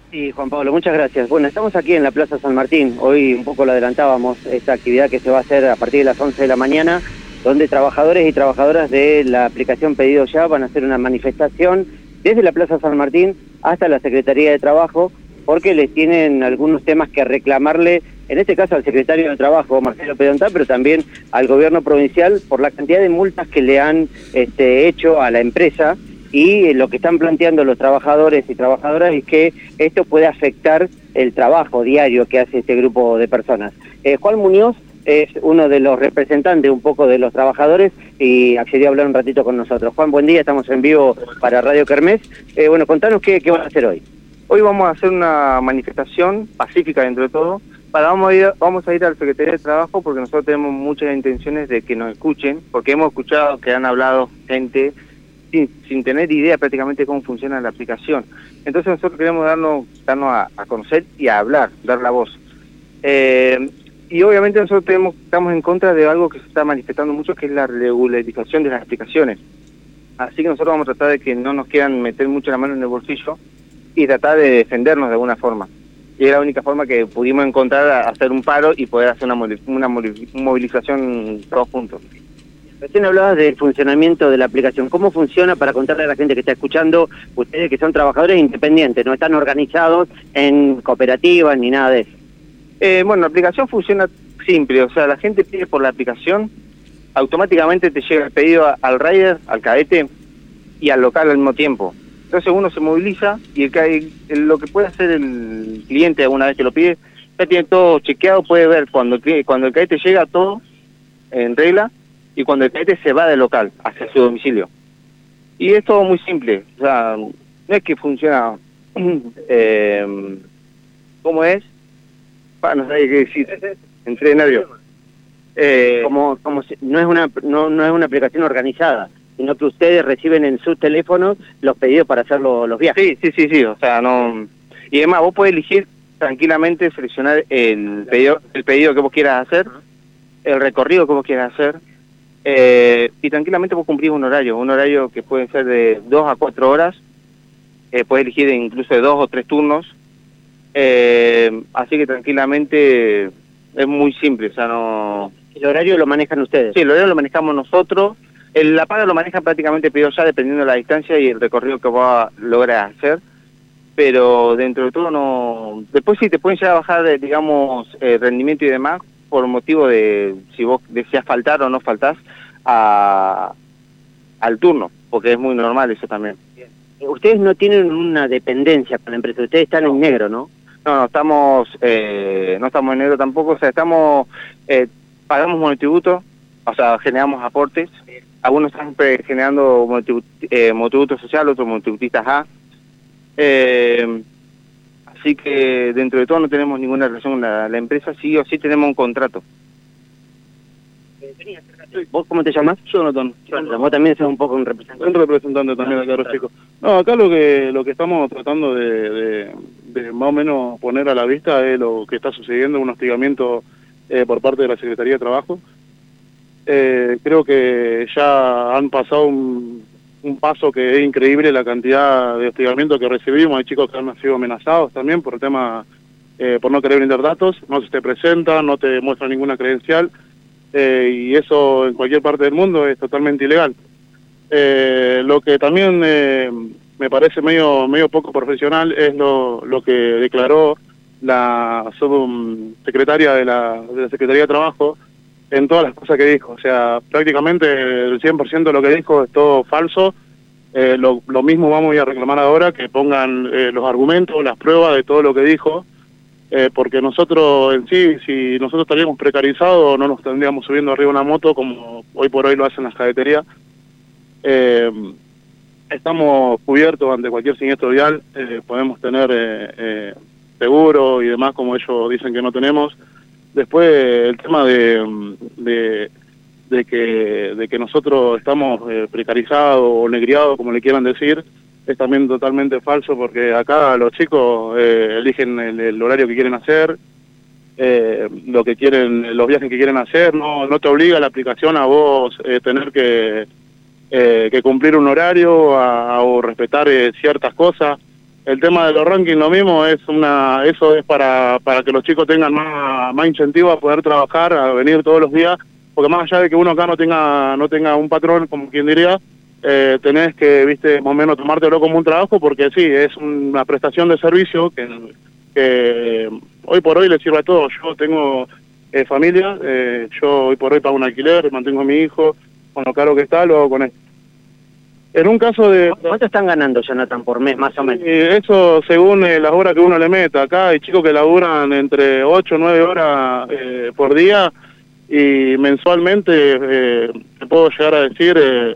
Sí, Juan Pablo, muchas gracias. Bueno, estamos aquí en la Plaza San Martín. Hoy un poco lo adelantábamos, esta actividad que se va a hacer a partir de las 11 de la mañana, donde trabajadores y trabajadoras de la aplicación Pedido Ya van a hacer una manifestación desde la Plaza San Martín hasta la Secretaría de Trabajo, porque les tienen algunos temas que reclamarle, en este caso al secretario de Trabajo, Marcelo Pedontá, pero también al gobierno provincial por la cantidad de multas que le han hecho a la empresa. Y lo que están planteando los trabajadores y trabajadoras es que esto puede afectar el trabajo diario que hace este grupo de personas. Juan Muñoz es uno de los representantes un poco de los trabajadores y accedió a hablar un ratito con nosotros. Juan, buen día, estamos en vivo para Radio Kermés. Bueno, contanos qué van a hacer hoy. Hoy vamos a hacer una manifestación pacífica dentro de todo. Vamos a ir al Secretaría de Trabajo porque nosotros tenemos muchas intenciones de que nos escuchen, porque hemos escuchado que han hablado gente sin tener idea prácticamente cómo funciona la aplicación. Entonces nosotros queremos darnos a conocer y a hablar, dar la voz. Y obviamente nosotros estamos en contra de algo que se está manifestando mucho, que es la regularización de las aplicaciones. Así que nosotros vamos a tratar de que no nos quieran meter mucho la mano en el bolsillo y tratar de defendernos de alguna forma. Y es la única forma que pudimos encontrar, hacer un paro y poder hacer una movilización todos juntos. Recién hablabas del funcionamiento de la aplicación. ¿Cómo funciona para contarle a la gente que está escuchando, ustedes que son trabajadores independientes, no están organizados en cooperativas ni nada de eso? Bueno, la aplicación funciona simple, o sea, la gente pide por la aplicación, automáticamente te llega el pedido al rider, al cadete y al local al mismo tiempo. Entonces uno se moviliza y lo que puede hacer el cliente alguna vez que lo pide, ya tiene todo chequeado, puede ver cuando el cadete llega todo en regla, y cuando el cadete se va del local hacia su domicilio. Y es todo muy simple, o sea, no es que funciona ¿cómo es? No sé qué decir, entré de nervios. Como si, no es una aplicación organizada, sino que ustedes reciben en sus teléfonos los pedidos para hacer los viajes. Sí, o sea, no... Y además vos podés elegir tranquilamente, seleccionar el pedido que vos quieras hacer, el recorrido que vos quieras hacer, y tranquilamente vos cumplís un horario que puede ser de 2 a 4 horas, podés elegir incluso de 2 o 3 turnos, así que tranquilamente es muy simple, o sea, no... ¿El horario lo manejan ustedes? Sí, el horario lo manejamos nosotros, la paga lo maneja prácticamente Pedido Ya dependiendo de la distancia y el recorrido que vos logras hacer, pero dentro de todo no... Después sí te pueden llegar a bajar, digamos, rendimiento y demás, por motivo de si vos deseas faltar o no faltás al turno, porque es muy normal eso también. Ustedes no tienen una dependencia con la empresa, ustedes están en negro, ¿no? No estamos en negro tampoco, o sea, pagamos monotributo, o sea, generamos aportes, algunos están generando monotributo social, otros monotributistas A, así que dentro de todo no tenemos ninguna relación con la empresa, sí o sí tenemos un contrato. ¿Vos cómo te llamas? Jonathan. Vos también sos un poco un representante. Un representante también de Carlos Chico. No, acá lo que estamos tratando de más o menos poner a la vista es lo que está sucediendo, un hostigamiento por parte de la Secretaría de Trabajo. Creo que ya han pasado un paso que es increíble la cantidad de hostigamiento que recibimos. Hay chicos que han sido amenazados también por el tema, por no querer brindar datos, no se te presentan, no te muestran ninguna credencial. Y eso en cualquier parte del mundo es totalmente ilegal. Lo que también me parece medio poco profesional es lo que declaró la subsecretaria de la Secretaría de Trabajo en todas las cosas que dijo. O sea, prácticamente el 100% de lo que dijo es todo falso. Lo mismo vamos a ir a reclamar ahora, que pongan los argumentos, las pruebas de todo lo que dijo. Porque nosotros en sí, si nosotros estaríamos precarizados, no nos tendríamos subiendo arriba una moto como hoy por hoy lo hacen las cadeterías. Estamos cubiertos ante cualquier siniestro vial, podemos tener seguro y demás, como ellos dicen que no tenemos. Después el tema de que nosotros estamos precarizados o negriados, como le quieran decir, es también totalmente falso, porque acá los chicos eligen el horario que quieren hacer, lo que quieren, los viajes que quieren hacer. No te obliga la aplicación a vos tener que cumplir un horario o respetar ciertas cosas. El tema de los rankings, lo mismo, eso es para que los chicos tengan más incentivo a poder trabajar, a venir todos los días, porque más allá de que uno acá no tenga un patrón, como quien diría, tenés que, viste, más o menos tomártelo como un trabajo, porque sí, es una prestación de servicio que hoy por hoy le sirve a todos. Yo tengo familia, yo hoy por hoy pago un alquiler, mantengo a mi hijo, con lo caro que está, lo hago con él. En un caso de... ¿Cuánto están ganando, Jonathan, por mes, más o menos? Eso según las horas que uno le meta. Acá hay chicos que laburan entre 8 o 9 horas por día y mensualmente te puedo llegar a decir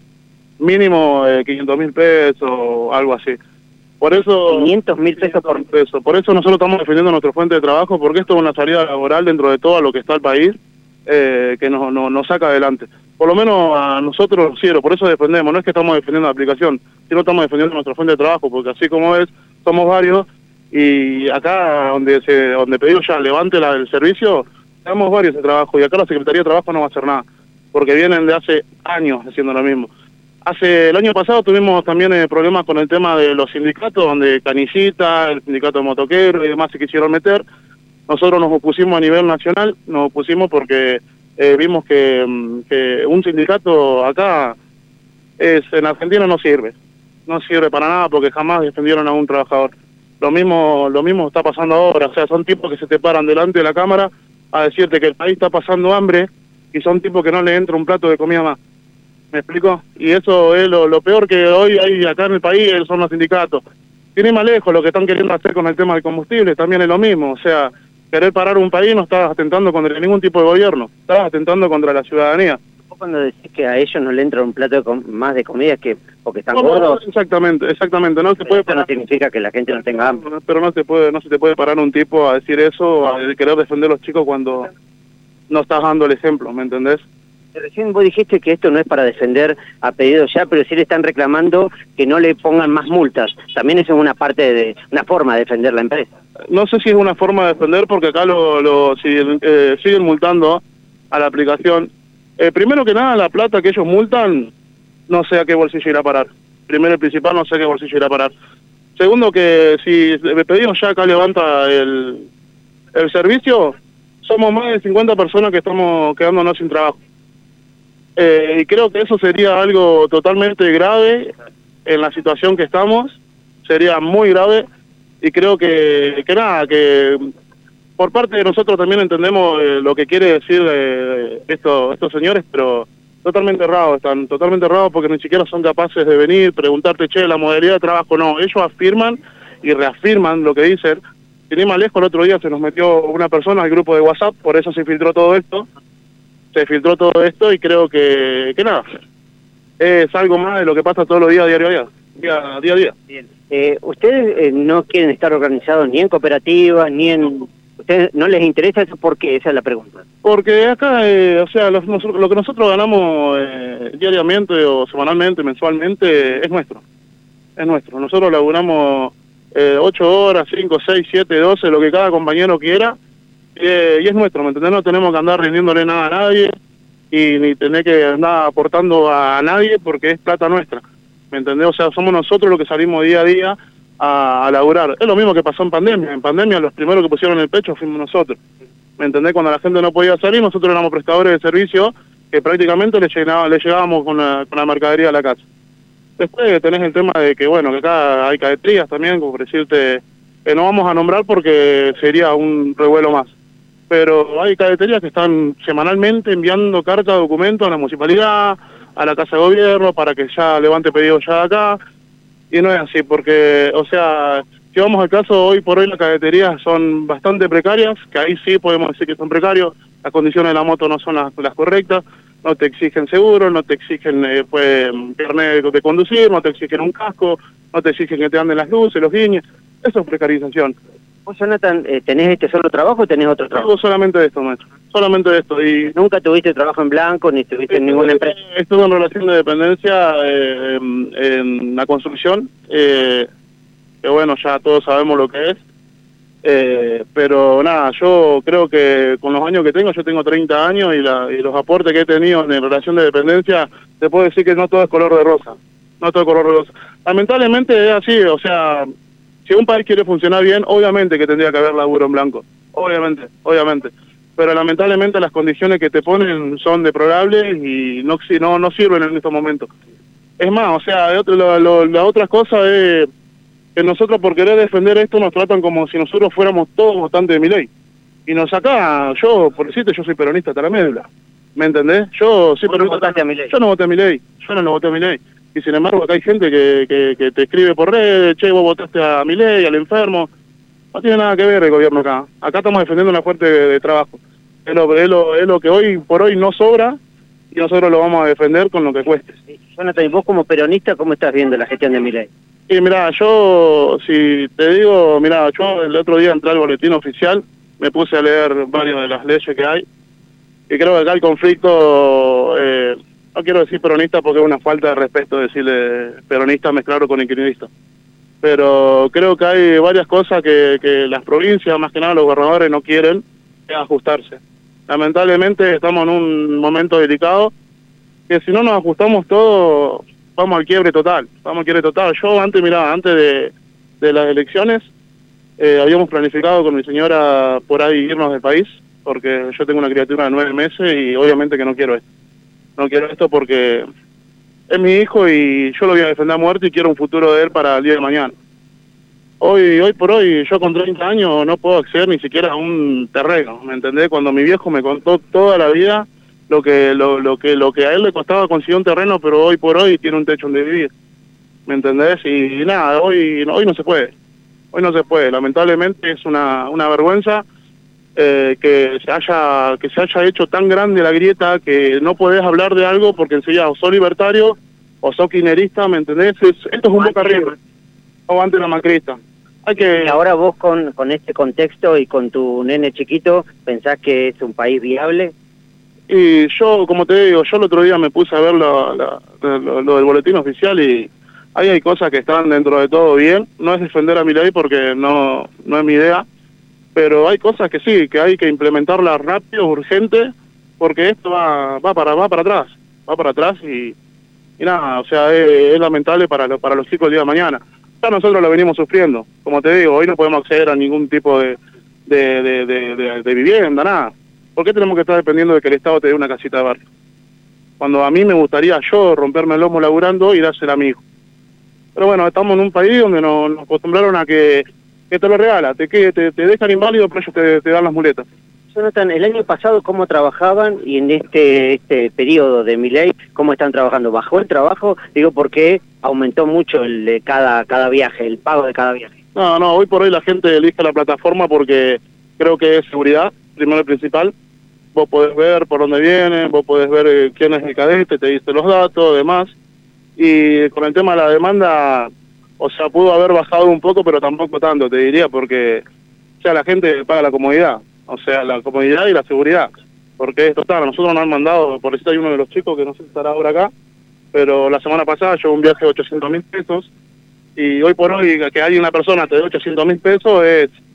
mínimo 500.000 pesos o algo así. Por eso 500.000 pesos por peso. Por eso nosotros estamos defendiendo nuestra fuente de trabajo, porque esto es una salida laboral dentro de todo lo que está el país, que nos saca adelante. Por lo menos a nosotros, sí, por eso defendemos, no es que estamos defendiendo la aplicación, sino estamos defendiendo nuestra fuente de trabajo, porque así como ves, somos varios, y acá donde Pedido Ya levante el servicio, tenemos varios de trabajo, y acá la Secretaría de Trabajo no va a hacer nada, porque vienen de hace años haciendo lo mismo. El año pasado tuvimos también problemas con el tema de los sindicatos, donde Canillita, el sindicato de motoqueros y demás se quisieron meter. Nosotros nos opusimos a nivel nacional, nos opusimos porque vimos que un sindicato acá en Argentina no sirve para nada, porque jamás defendieron a un trabajador. Lo mismo está pasando ahora, o sea, son tipos que se te paran delante de la cámara a decirte que el país está pasando hambre y son tipos que no le entra un plato de comida más. ¿Me explico? Y eso es lo peor que hoy hay acá en el país, son los sindicatos. Tiene más lejos lo que están queriendo hacer con el tema del combustible, también es lo mismo, o sea, querer parar un país no estás atentando contra ningún tipo de gobierno, estás atentando contra la ciudadanía. ¿Vos cuando decís que a ellos no le entra un plato más de comida es que porque están gordos? Exactamente, no se puede parar. No significa que la gente no tenga hambre. Pero no se te puede parar un tipo a decir eso, a querer defender a los chicos cuando no estás dando el ejemplo, ¿me entendés? Recién vos dijiste que esto no es para defender a Pedido Ya, pero sí le están reclamando que no le pongan más multas. También eso es una forma de defender la empresa. No sé si es una forma de defender, porque acá siguen multando a la aplicación. Primero que nada, la plata que ellos multan, no sé a qué bolsillo irá a parar. Primero y principal, no sé a qué bolsillo irá a parar. Segundo, que si Pedido Ya acá levanta el servicio, somos más de 50 personas que estamos quedándonos sin trabajo. Y creo que eso sería algo totalmente grave en la situación que estamos, sería muy grave, y creo que por parte de nosotros también entendemos lo que quiere decir estos señores, pero están totalmente errados porque ni siquiera son capaces de venir, preguntarte, che, la modalidad de trabajo, no, ellos afirman y reafirman lo que dicen. Sin ir más lejos, el otro día se nos metió una persona al grupo de WhatsApp, por eso se filtró todo esto, y creo que nada, es algo más de lo que pasa todos los días, día a día. Bien. ¿Ustedes no quieren estar organizados ni en cooperativas, ni en... ¿Ustedes no les interesa eso? ¿Por qué? Esa es la pregunta. Porque acá, o sea, lo que nosotros ganamos diariamente o semanalmente, mensualmente, es nuestro. Nosotros laburamos 8 horas, 5, 6, 7, 12, lo que cada compañero quiera, y es nuestro, ¿me entendés? No tenemos que andar rindiéndole nada a nadie y ni tener que andar aportando a nadie porque es plata nuestra, ¿me entendés? O sea, somos nosotros los que salimos día a día a laburar. Es lo mismo que pasó en pandemia. En pandemia los primeros que pusieron el pecho fuimos nosotros, ¿me entendés? Cuando la gente no podía salir, nosotros éramos prestadores de servicio que prácticamente le llegábamos con la mercadería a la casa. Después tenés el tema de que, bueno, que acá hay cadeterías también, como por decirte, no vamos a nombrar porque sería un revuelo más. Pero hay cadeterías que están semanalmente enviando cartas, documentos a la municipalidad, a la Casa de Gobierno, para que ya levante Pedido Ya acá, y no es así, porque, o sea, si vamos al caso, hoy por hoy las cadeterías son bastante precarias, que ahí sí podemos decir que son precarios, las condiciones de la moto no son las correctas, no te exigen seguro, no te exigen carnet de conducir, no te exigen un casco, no te exigen que te anden las luces, los guiños, eso es precarización. ¿Vos, Jonathan, tenés este solo trabajo o tenés otro trabajo? Tengo solamente esto, maestro. Solamente esto. Y ¿nunca tuviste trabajo en blanco ni estuviste en ninguna empresa? Estuve en relación de dependencia en la construcción, que bueno, ya todos sabemos lo que es. Pero nada, yo creo que con los años que tengo, yo tengo 30 años y los aportes que he tenido en relación de dependencia, te puedo decir que no todo es color de rosa. No todo es color de rosa. Lamentablemente es así, o sea... Si un país quiere funcionar bien, obviamente que tendría que haber laburo en blanco, obviamente. Pero lamentablemente las condiciones que te ponen son deplorables y no sirven en estos momentos. Es más, o sea, la otra cosa es que nosotros por querer defender esto nos tratan como si nosotros fuéramos todos votantes de Milei. Y nos acá, yo, por decirte, yo soy peronista hasta la médula. ¿Me entendés? Yo soy peronista. ¿Votaste a Milei? Yo no voté a Milei, yo no lo voté a Milei. Y sin embargo acá hay gente que te escribe por redes, che, vos votaste a Milei, al enfermo. No tiene nada que ver el gobierno acá. Acá estamos defendiendo una fuente de trabajo. Es lo que hoy por hoy no sobra y nosotros lo vamos a defender con lo que cueste. Jonathan, y vos como peronista, ¿cómo estás viendo la gestión de Milei? Y mirá, yo, si te digo, mirá, yo el otro día entré al boletín oficial, me puse a leer varias de las leyes que hay, y creo que acá el conflicto, no quiero decir peronista porque es una falta de respeto decirle peronista mezclarlo con kirchnerista, pero creo que hay varias cosas que las provincias, más que nada los gobernadores, no quieren ajustarse. Lamentablemente estamos en un momento delicado, que si no nos ajustamos todos, vamos al quiebre total, Yo antes, mirá, antes de las elecciones, habíamos planificado con mi señora por ahí irnos del país, porque yo tengo una criatura de 9 meses y obviamente que no quiero esto. No quiero esto porque es mi hijo y yo lo voy a defender a muerte y quiero un futuro de él para el día de mañana. Hoy por hoy, yo con 30 años no puedo acceder ni siquiera a un terreno, ¿me entendés? Cuando mi viejo me contó toda la vida lo que a él le costaba conseguir un terreno, pero hoy por hoy tiene un techo donde vivir, ¿me entendés? Y nada, hoy no se puede. Hoy no se puede, lamentablemente es una vergüenza que se haya hecho tan grande la grieta que no podés hablar de algo porque enseguida o sos libertario o sos kirchnerista, ¿me entendés? Esto es un boca arriba, o antes la macrista. Y ahora vos con este contexto y con tu nene chiquito, ¿pensás que es un país viable? Y yo, como te digo, yo el otro día me puse a ver lo del boletín oficial y ahí hay cosas que están dentro de todo bien. No es defender a Milei porque no es mi idea, pero hay cosas que sí, que hay que implementarlas rápido, urgente, porque esto va para atrás y nada, o sea, es lamentable para los chicos el día de mañana. Ya nosotros lo venimos sufriendo, como te digo, hoy no podemos acceder a ningún tipo de vivienda, nada. ¿Por qué tenemos que estar dependiendo de que el Estado te dé una casita de barrio? Cuando a mí me gustaría yo romperme el lomo laburando y dársela a mi hijo. Pero bueno, estamos en un país donde nos acostumbraron a que te lo regala, te dejan inválido, pero ellos te dan las muletas. Jonathan, el año pasado, ¿cómo trabajaban? Y en este periodo de Milei, ¿cómo están trabajando? ¿Bajó el trabajo? Digo, porque aumentó mucho el de cada viaje, el pago de cada viaje. No, hoy por hoy la gente elige la plataforma porque creo que es seguridad, primero y principal. Vos podés ver por dónde viene, vos podés ver quién es el cadete, te dice los datos, demás. Y con el tema de la demanda, o sea, pudo haber bajado un poco, pero tampoco tanto, te diría, porque o sea, la gente paga la comodidad, o sea, la comodidad y la seguridad. Porque es total, a nosotros nos han mandado, por decir hay uno de los chicos que no sé si estará ahora acá, pero la semana pasada yo un viaje de 800.000 pesos, y hoy por hoy que hay una persona te dé 800.000 pesos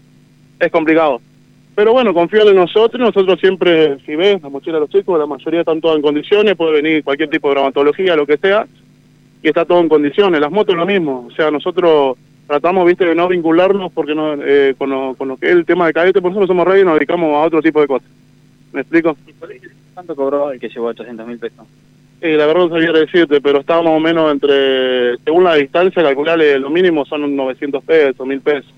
es complicado. Pero bueno, confían en nosotros siempre, si ves, la mochila de los chicos, la mayoría están todas en condiciones, puede venir cualquier tipo de bromatología, lo que sea, y está todo en condiciones. Las motos lo mismo, o sea, nosotros tratamos, viste, de no vincularnos porque no, con lo que es el tema de cadete, por eso somos reyes y nos dedicamos a otro tipo de cosas. ¿Me explico? ¿Cuánto cobró el que llevó 800.000 pesos? La verdad no sabía decirte, pero está más o menos según la distancia, calcularle lo mínimo son unos 900 pesos, 1.000 pesos.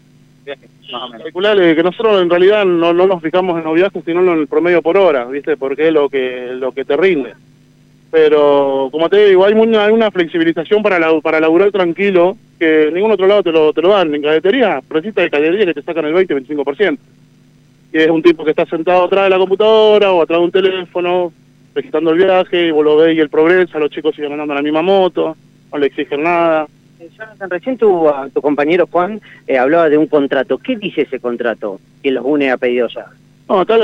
Más o menos. Calcularle que nosotros en realidad no nos fijamos en los viajes, sino en el promedio por hora, ¿viste? Porque es lo que te rinde. Pero, como te digo, hay una flexibilización para laburar tranquilo, que en ningún otro lado te lo dan. En cadetería, presita de cadetería que te sacan el 20-25%. Y es un tipo que está sentado atrás de la computadora o atrás de un teléfono, registrando el viaje, y vos lo ves y él progresa, los chicos siguen andando en la misma moto, no le exigen nada. Jonathan, recién tu compañero Juan hablaba de un contrato. ¿Qué dice ese contrato que los une a Pedido Ya? No, acá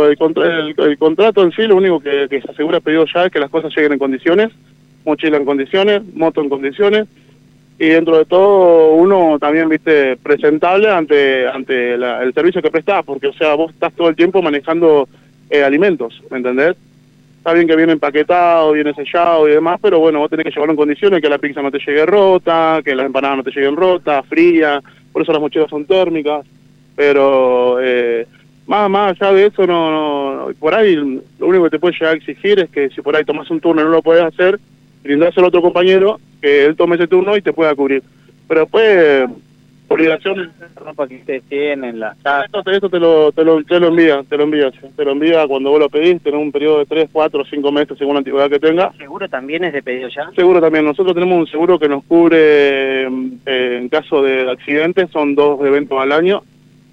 el contrato en sí, lo único que se asegura Pedido Ya es que las cosas lleguen en condiciones, mochila en condiciones, moto en condiciones, y dentro de todo uno también, viste, presentable ante el servicio que prestás, porque, o sea, vos estás todo el tiempo manejando alimentos, ¿me entendés? está bien que viene empaquetado, viene sellado y demás, pero bueno, vos tenés que llevarlo en condiciones, que la pizza no te llegue rota, que las empanadas no te lleguen rotas, fría, por eso las mochilas son térmicas, pero más allá de eso, no, por ahí lo único que te puede llegar a exigir es que si por ahí tomas un turno y no lo podés hacer, brindás al otro compañero que él tome ese turno y te pueda cubrir. Pero después, obligación... La ropa que ustedes tienen, las casas. Esto te lo envía cuando vos lo pedís, tenés un periodo de 3, 4, 5 meses según la antigüedad que tenga. ¿Seguro también es de pedido ya? Seguro también, nosotros tenemos un seguro que nos cubre en caso de accidentes, son 2 eventos al año,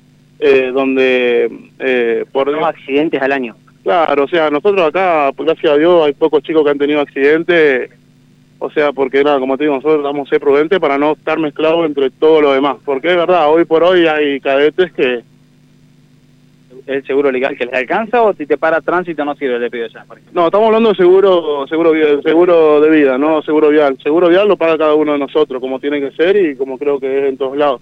donde por 2 accidentes al año. Claro, o sea, nosotros acá, pues, gracias a Dios, hay pocos chicos que han tenido accidentes, o sea, porque nada, como te digo, nosotros vamos a ser prudentes para no estar mezclados entre todo lo demás, porque es verdad, hoy por hoy hay cadetes que... ¿Es el seguro legal que les alcanza o si te para tránsito no sirve el de pedido ya? Por ejemplo? No, estamos hablando de seguro de vida, no seguro vial. Seguro vial lo paga cada uno de nosotros, como tiene que ser y como creo que es en todos lados.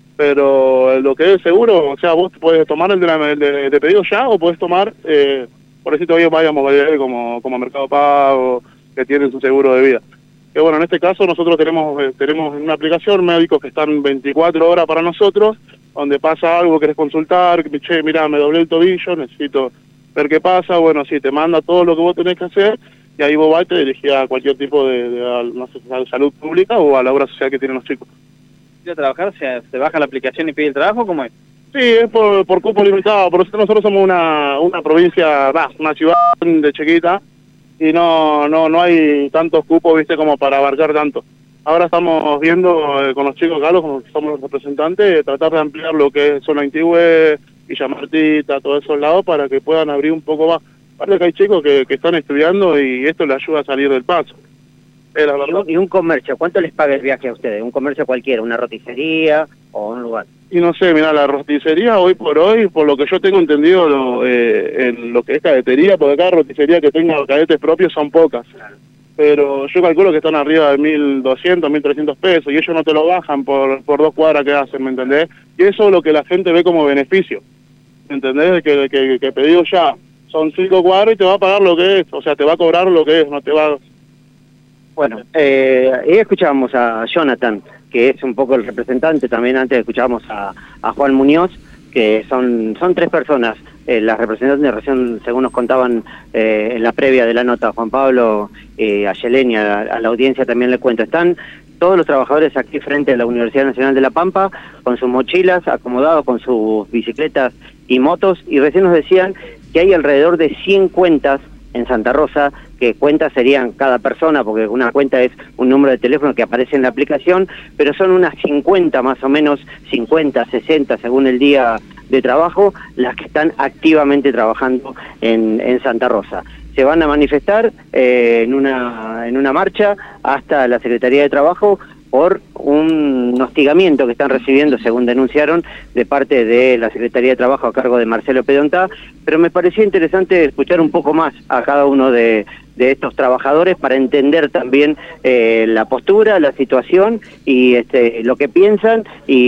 Pero lo que es seguro, o sea, vos puedes tomar el de pedido ya o puedes tomar, por eso todavía vayamos como Mercado Pago, que tienen su seguro de vida. Que bueno, en este caso nosotros tenemos en una aplicación médicos que están 24 horas para nosotros, donde pasa algo, querés consultar, che, mirá, me doblé el tobillo, necesito ver qué pasa, bueno, sí, te manda todo lo que vos tenés que hacer, y ahí vos vas y te dirigís a cualquier tipo no sé, a salud pública o a la obra social que tienen los chicos. ¿Ir a trabajar, se baja la aplicación y pide el trabajo? ¿Cómo es? Sí, es por cupo limitado, por eso nosotros somos una provincia, una ciudad de chiquita, y no hay tantos cupos, viste, como para abarcar tanto. Ahora estamos viendo con los chicos acá, como somos los representantes, tratar de ampliar lo que es zona Antigüe, Villa Martita, todos esos lados, para que puedan abrir un poco más. Aparte que hay chicos que están estudiando y esto les ayuda a salir del paso. La verdad. ¿Y un comercio? ¿Cuánto les paga el viaje a ustedes? ¿Un comercio cualquiera? ¿Una roticería o un lugar? Y no sé, mira, la roticería hoy, por lo que yo tengo entendido en lo que es cadetería, porque cada roticería que tenga cadetes propios son pocas. Claro. Pero yo calculo que están arriba de 1.200, 1.300 pesos, y ellos no te lo bajan por 2 cuadras que hacen, ¿me entendés? Y eso es lo que la gente ve como beneficio, ¿me entendés? Que pedido ya son 5 cuadras y te va a pagar lo que es, o sea, te va a cobrar lo que es, no te va... Bueno, escuchábamos a Jonathan, que es un poco el representante, también antes escuchábamos a Juan Muñoz, que son 3 personas, las representantes recién, según nos contaban en la previa de la nota, Juan Pablo, a Yelén y a la audiencia también le cuento, están todos los trabajadores aquí frente a la Universidad Nacional de La Pampa, con sus mochilas, acomodados con sus bicicletas y motos, y recién nos decían que hay alrededor de 100 cuentas en Santa Rosa, que cuentas serían cada persona, porque una cuenta es un número de teléfono que aparece en la aplicación, pero son unas 50 más o menos, 50, 60 según el día de trabajo, las que están activamente trabajando en Santa Rosa. Se van a manifestar en una marcha hasta la Secretaría de Trabajo por un hostigamiento que están recibiendo, según denunciaron, de parte de la Secretaría de Trabajo a cargo de Marcelo Pedontá, pero me parecía interesante escuchar un poco más a cada uno de estos trabajadores para entender también la postura, la situación y lo que piensan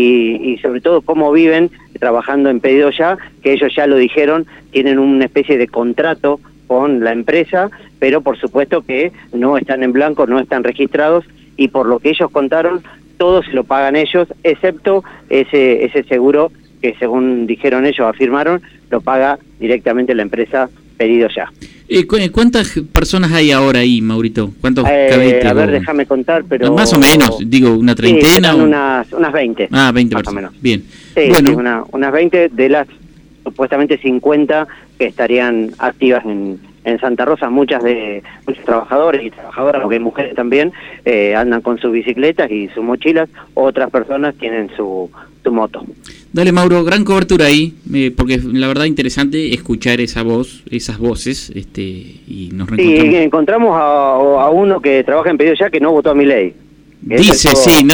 y sobre todo cómo viven trabajando en Pedido Ya, que ellos ya lo dijeron, tienen una especie de contrato con la empresa, pero por supuesto que no están en blanco, no están registrados, y por lo que ellos contaron, todo se lo pagan ellos, excepto ese seguro que según dijeron ellos, afirmaron, lo paga directamente la empresa Pedido Ya. ¿Cuántas personas hay ahora ahí, Maurito? ¿Cuántos cadetes? A ver, déjame contar, pero... Más o menos, digo, una treintena. Sí, unas 20. Ah, 20 más personas, o menos. Bien. Sí, bueno. sí, unas 20 de las supuestamente 50 que estarían activas en Santa Rosa. Muchos trabajadores y trabajadoras, porque hay mujeres también, andan con sus bicicletas y sus mochilas, otras personas tienen su moto. Dale, Mauro, gran cobertura ahí, porque la verdad interesante escuchar esas voces, y nos reencontramos. Sí, encontramos a uno que trabaja en Pedido Ya que no votó a Milei. Dice, sí,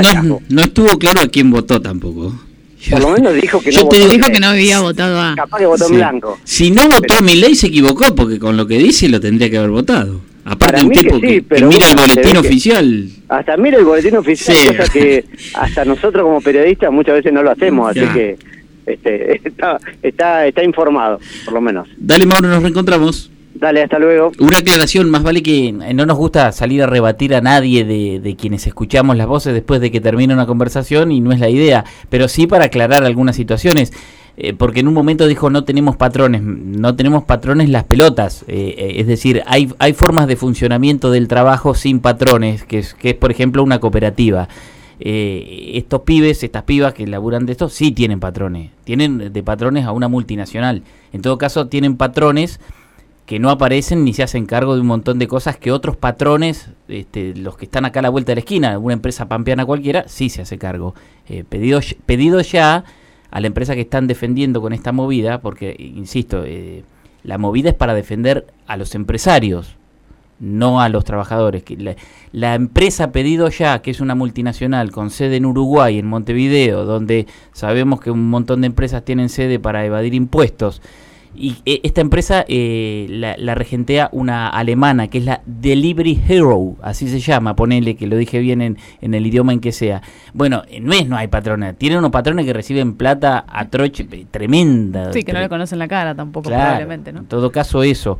no estuvo claro a quién votó tampoco. Por lo menos dijo que no votó. Dijo que no había votado a... Capaz que votó en blanco. Si no votó a Milei se equivocó, porque con lo que dice lo tendría que haber votado. Aparte un tipo que mira el boletín oficial. Hasta mira el boletín oficial, sí. Cosa que hasta nosotros como periodistas muchas veces no lo hacemos, así que está informado, por lo menos. Dale, Mauro, nos reencontramos. Dale, hasta luego. Una aclaración, más vale que no nos gusta salir a rebatir a nadie de quienes escuchamos las voces después de que termina una conversación, y no es la idea, pero sí para aclarar algunas situaciones, porque en un momento dijo no tenemos patrones las pelotas, es decir, hay formas de funcionamiento del trabajo sin patrones, que es por ejemplo una cooperativa. Estos pibes, estas pibas que laburan de esto, sí tienen patrones de patrones a una multinacional. En todo caso tienen patrones que no aparecen ni se hacen cargo de un montón de cosas que otros patrones, los que están acá a la vuelta de la esquina, una empresa pampeana cualquiera, sí se hace cargo. Pedido ya a la empresa que están defendiendo con esta movida, porque, insisto, la movida es para defender a los empresarios, no a los trabajadores. La empresa Pedido Ya, que es una multinacional con sede en Uruguay, en Montevideo, donde sabemos que un montón de empresas tienen sede para evadir impuestos, y esta empresa la regentea una alemana que es la Delivery Hero, así se llama, ponele que lo dije bien en el idioma en que sea. Bueno, no hay patrones, tienen unos patrones que reciben plata a troche tremenda. Sí, que no le conocen la cara tampoco, claro, probablemente, ¿no? En todo caso eso.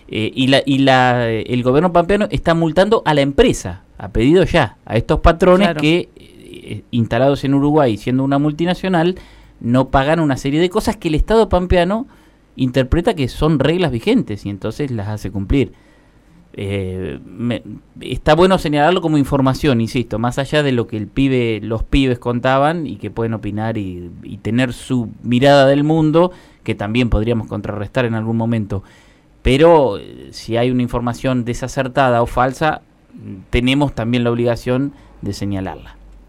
El gobierno pampeano está multando a la empresa, a Pedido Ya, a estos patrones, claro, que instalados en Uruguay, siendo una multinacional, no pagan una serie de cosas que el Estado pampeano interpreta que son reglas vigentes y entonces las hace cumplir. Está bueno señalarlo como información, insisto, más allá de lo que los pibes contaban y que pueden opinar y tener su mirada del mundo, que también podríamos contrarrestar en algún momento. Pero si hay una información desacertada o falsa, tenemos también la obligación de señalarla.